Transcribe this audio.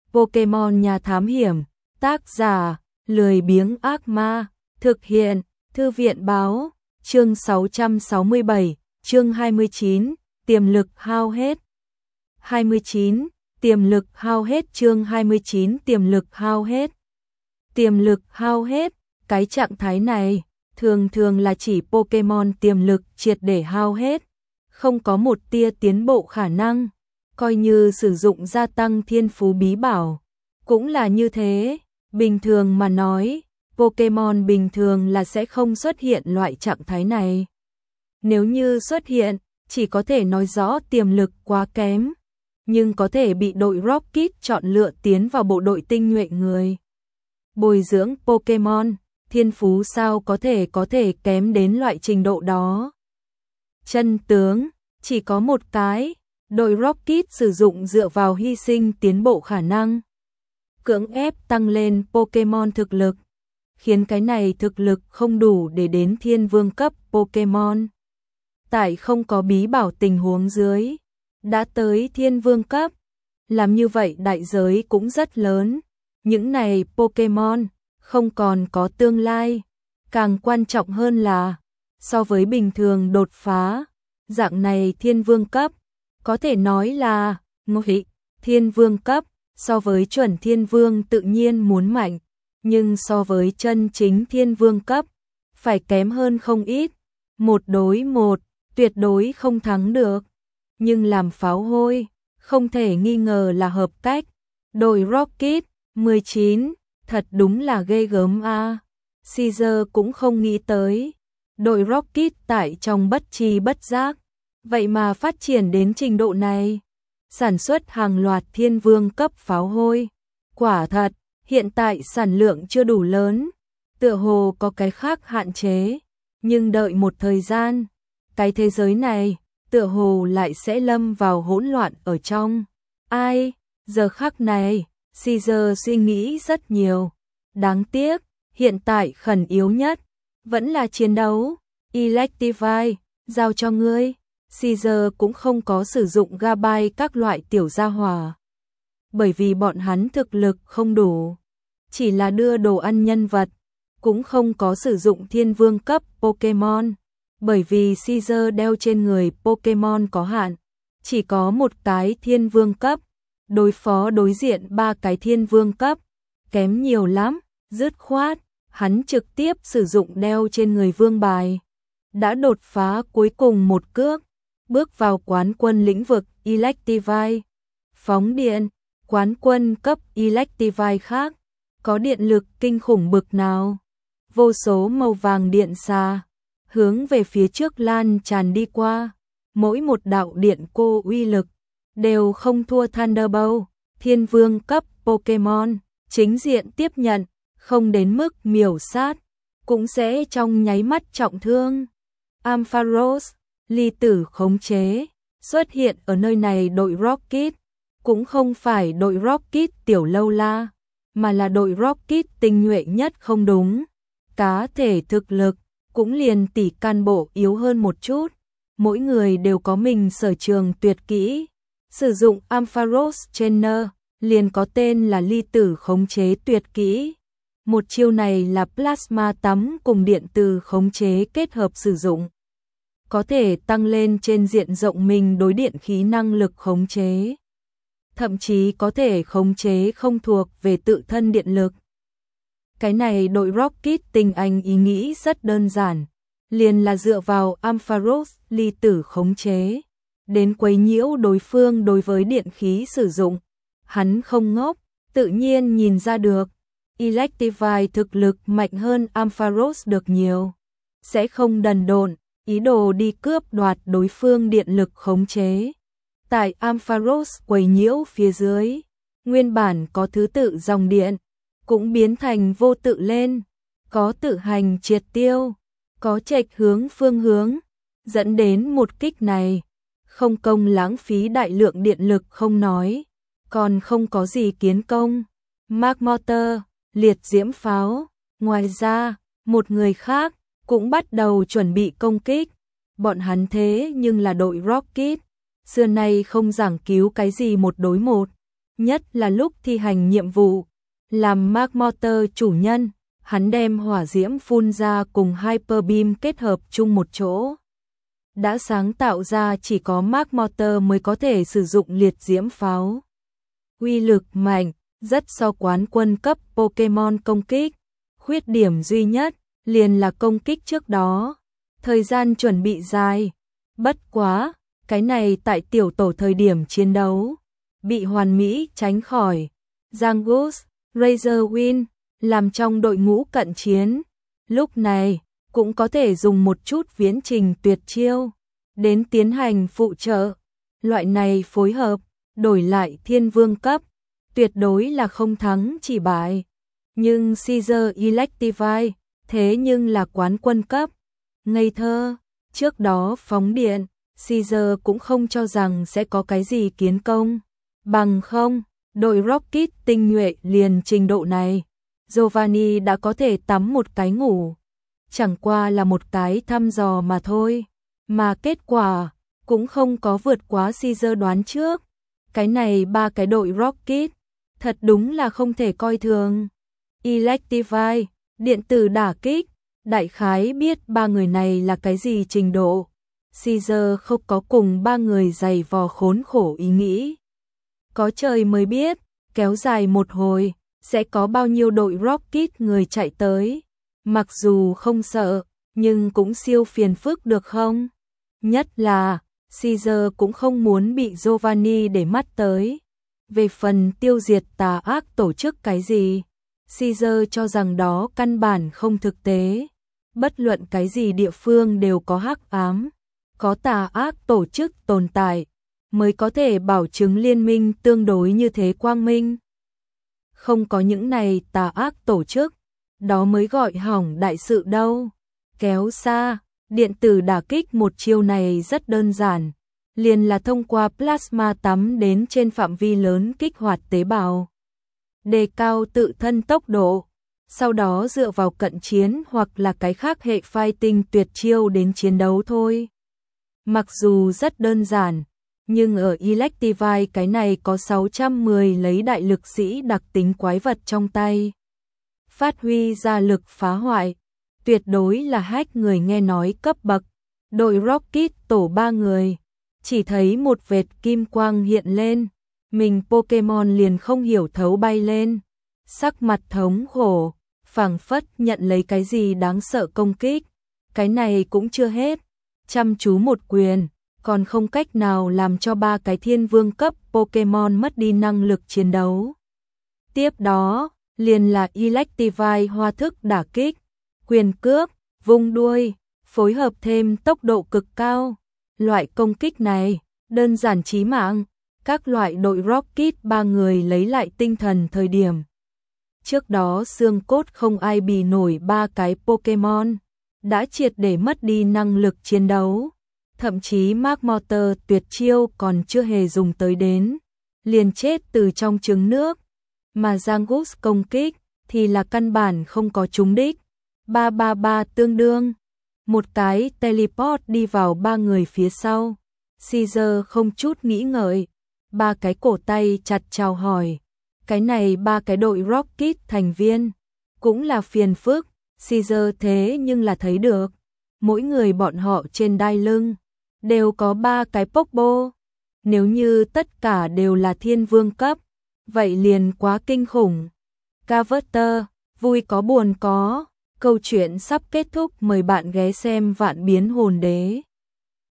Pokemon nhà thám hiểm, tác giả, lười biếng ác ma, thực hiện, thư viện báo, chương 667, chương 29, tiềm lực hao hết. 29, tiềm lực hao hết chương 29 tiềm lực hao hết. Tiềm lực hao hết, cái trạng thái này, thường là chỉ Pokemon tiềm lực triệt để hao hết, không có một tia tiến bộ khả năng, coi như sử dụng gia tăng thiên phú bí bảo. Cũng là như thế, bình thường mà nói, Pokemon bình thường là sẽ không xuất hiện loại trạng thái này. Nếu như xuất hiện, chỉ có thể nói rõ tiềm lực quá kém, nhưng có thể bị đội Rocket chọn lựa tiến vào bộ đội tinh nhuệ người bồi dưỡng Pokemon, thiên phú sao có thể kém đến loại trình độ đó. Chân tướng, chỉ có một cái, đội Rocket sử dụng dựa vào hy sinh tiến bộ khả năng, cưỡng ép tăng lên Pokemon thực lực, khiến cái này thực lực không đủ để đến thiên vương cấp Pokemon. Tại không có bí bảo tình huống dưới, đã tới thiên vương cấp, làm như vậy đại giới cũng rất lớn. Những này Pokemon không còn có tương lai, càng quan trọng hơn là so với bình thường đột phá, dạng này thiên vương cấp, có thể nói là ngụy thiên vương cấp, so với chuẩn thiên vương tự nhiên muốn mạnh, nhưng so với chân chính thiên vương cấp, phải kém hơn không ít, 1 đối 1, tuyệt đối không thắng được. Nhưng làm pháo hôi, không thể nghi ngờ là hợp cách. Đội Rocket 19, thật đúng là ghê gớm a. Caesar cũng không nghĩ tới, đội Rocket tại trong bất tri bất giác, vậy mà phát triển đến trình độ này, sản xuất hàng loạt thiên vương cấp pháo hôi. Quả thật, hiện tại sản lượng chưa đủ lớn, tựa hồ có cái khác hạn chế, nhưng đợi một thời gian, cái thế giới này tựa hồ lại sẽ lâm vào hỗn loạn ở trong. Ai, giờ khắc này, Caesar suy nghĩ rất nhiều. Đáng tiếc, hiện tại khẩn yếu nhất vẫn là chiến đấu. Electivire, giao cho ngươi. Caesar cũng không có sử dụng Gabite các loại tiểu gia hỏa, bởi vì bọn hắn thực lực không đủ, chỉ là đưa đồ ăn nhân vật, cũng không có sử dụng thiên vương cấp Pokemon. Bởi vì Caesar đeo trên người Pokemon có hạn, chỉ có một cái thiên vương cấp, đối diện 3 cái thiên vương cấp, kém nhiều lắm, dứt khoát, hắn trực tiếp sử dụng đeo trên người vương bài. Đã đột phá cuối cùng một cước, bước vào quán quân lĩnh vực Electivire. Phóng điện, quán quân cấp Electivire khác, có điện lực kinh khủng bực nào. Vô số màu vàng điện xà hướng về phía trước lan tràn đi qua, mỗi một đạo điện cô uy lực đều không thua Thunderbolt, thiên vương cấp Pokemon, chính diện tiếp nhận, không đến mức miểu sát, cũng sẽ trong nháy mắt trọng thương. Ampharos, ly tử khống chế, xuất hiện ở nơi này đội Rocket, cũng không phải đội Rocket tiểu lâu la, mà là đội Rocket tinh nhuệ nhất không đúng. Cá thể thực lực cũng liền tỷ can bộ yếu hơn một chút, mỗi người đều có mình sở trường tuyệt kỹ. Sử dụng Ampharos Trainer liền có tên là ly tử khống chế tuyệt kỹ. Một chiêu này là plasma tắm cùng điện từ khống chế kết hợp sử dụng, có thể tăng lên trên diện rộng mình đối điện khí năng lực khống chế, thậm chí có thể khống chế không thuộc về tự thân điện lực. Cái này đội Rocket tinh anh ý nghĩ rất đơn giản, liền là dựa vào Ampharos ly tử khống chế, đến quấy nhiễu đối phương đối với điện khí sử dụng. Hắn không ngốc, tự nhiên nhìn ra được, Electivire thực lực mạnh hơn Ampharos được nhiều, sẽ không đần độn, ý đồ đi cướp đoạt đối phương điện lực khống chế. Tại Ampharos quấy nhiễu phía dưới, nguyên bản có thứ tự dòng điện, cũng biến thành vô tự lên, có tự hành triệt tiêu, có chệch hướng phương hướng, dẫn đến một kích này, không công lãng phí đại lượng điện lực không nói, còn không có gì kiến công. Mark Motor, liệt diễm pháo, ngoài ra, một người khác cũng bắt đầu chuẩn bị công kích, bọn hắn thế nhưng là đội Rocket, xưa nay không giảng cứu cái gì 1 đối 1, nhất là lúc thi hành nhiệm vụ. Làm Mark Motor chủ nhân, hắn đem hỏa diễm phun ra cùng Hyper Beam kết hợp chung một chỗ. Đã sáng tạo ra chỉ có Mark Motor mới có thể sử dụng liệt diễm pháo. Uy lực mạnh, rất so quán quân cấp Pokemon công kích. Khuyết điểm duy nhất, liền là công kích trước đó. Thời gian chuẩn bị dài. Bất quá, cái này tại tiểu tổ thời điểm chiến đấu. Bị hoàn mỹ tránh khỏi. Zangoose, Razor Wing, làm trong đội ngũ cận chiến. Lúc này, cũng có thể dùng một chút viễn trình tuyệt chiêu. Đến tiến hành phụ trợ. Loại này phối hợp, đổi lại thiên vương cấp. Tuyệt đối là không thắng chỉ bại. Nhưng Caesar Electivire, thế nhưng là quán quân cấp. Ngây thơ, trước đó phóng điện, Caesar cũng không cho rằng sẽ có cái gì kiến công. Bằng không, đội Rocket tinh nhuệ liền trình độ này. Giovanni đã có thể tắm một cái ngủ. Chẳng qua là một cái thăm dò mà thôi. Mà kết quả, cũng không có vượt quá Caesar đoán trước. Cái này ba cái đội Rocket, thật đúng là không thể coi thường. Electivire, điện tử đả kích, đại khái biết ba người này là cái gì trình độ. Caesar không có cùng ba người dày vò khốn khổ ý nghĩ. Có trời mới biết, kéo dài một hồi, sẽ có bao nhiêu đội Rocket người chạy tới. Mặc dù không sợ, nhưng cũng siêu phiền phức được không? Nhất là, Caesar cũng không muốn bị Giovanni để mắt tới. Về phần tiêu diệt tà ác tổ chức cái gì, Caesar cho rằng đó căn bản không thực tế. Bất luận cái gì địa phương đều có hắc ám, có tà ác tổ chức tồn tại, mới có thể bảo chứng liên minh tương đối như thế quang minh. Không có những này tà ác tổ chức, đó mới gọi hỏng đại sự đâu. Kéo xa, điện tử đả kích một chiêu này rất đơn giản, liền là thông qua plasma tắm đến trên phạm vi lớn kích hoạt tế bào, đề cao tự thân tốc độ, sau đó dựa vào cận chiến hoặc là cái khác hệ fighting tuyệt chiêu đến chiến đấu thôi. Mặc dù rất đơn giản, nhưng ở Electivire cái này có 610 lấy đại lực sĩ đặc tính quái vật trong tay. Phát huy ra lực phá hoại, tuyệt đối là hack người nghe nói cấp bậc. Đội Rocket tổ 3 người, chỉ thấy một vệt kim quang hiện lên, mình Pokemon liền không hiểu thấu bay lên, sắc mặt thống khổ, phảng phất nhận lấy cái gì đáng sợ công kích. Cái này cũng chưa hết, chăm chú một quyền, còn không cách nào làm cho ba cái thiên vương cấp Pokemon mất đi năng lực chiến đấu. Tiếp đó, liền là Electivire hoa thức đả kích, quyền cước, vung đuôi, phối hợp thêm tốc độ cực cao. Loại công kích này, đơn giản chí mạng, các loại đội Rocket 3 người lấy lại tinh thần thời điểm. Trước đó xương cốt không ai bì nổi ba cái Pokemon, đã triệt để mất đi năng lực chiến đấu. Thậm chí Mark Motor tuyệt chiêu còn chưa hề dùng tới đến, liền chết từ trong trứng nước. Mà Zangoose công kích thì là căn bản không có trúng đích. 333 tương đương, một cái teleport đi vào ba người phía sau. Caesar không chút nghĩ ngợi, ba cái cổ tay chặt chào hỏi. Cái này ba cái đội Rocket thành viên, cũng là phiền phức. Caesar thế nhưng là thấy được, mỗi người bọn họ trên đai lưng đều có ba cái Pokeball. Nếu như tất cả đều là thiên vương cấp, vậy liền quá kinh khủng. Carver, vui có buồn có, câu chuyện sắp kết thúc, mời bạn ghé xem Vạn Biến Hồn Đế.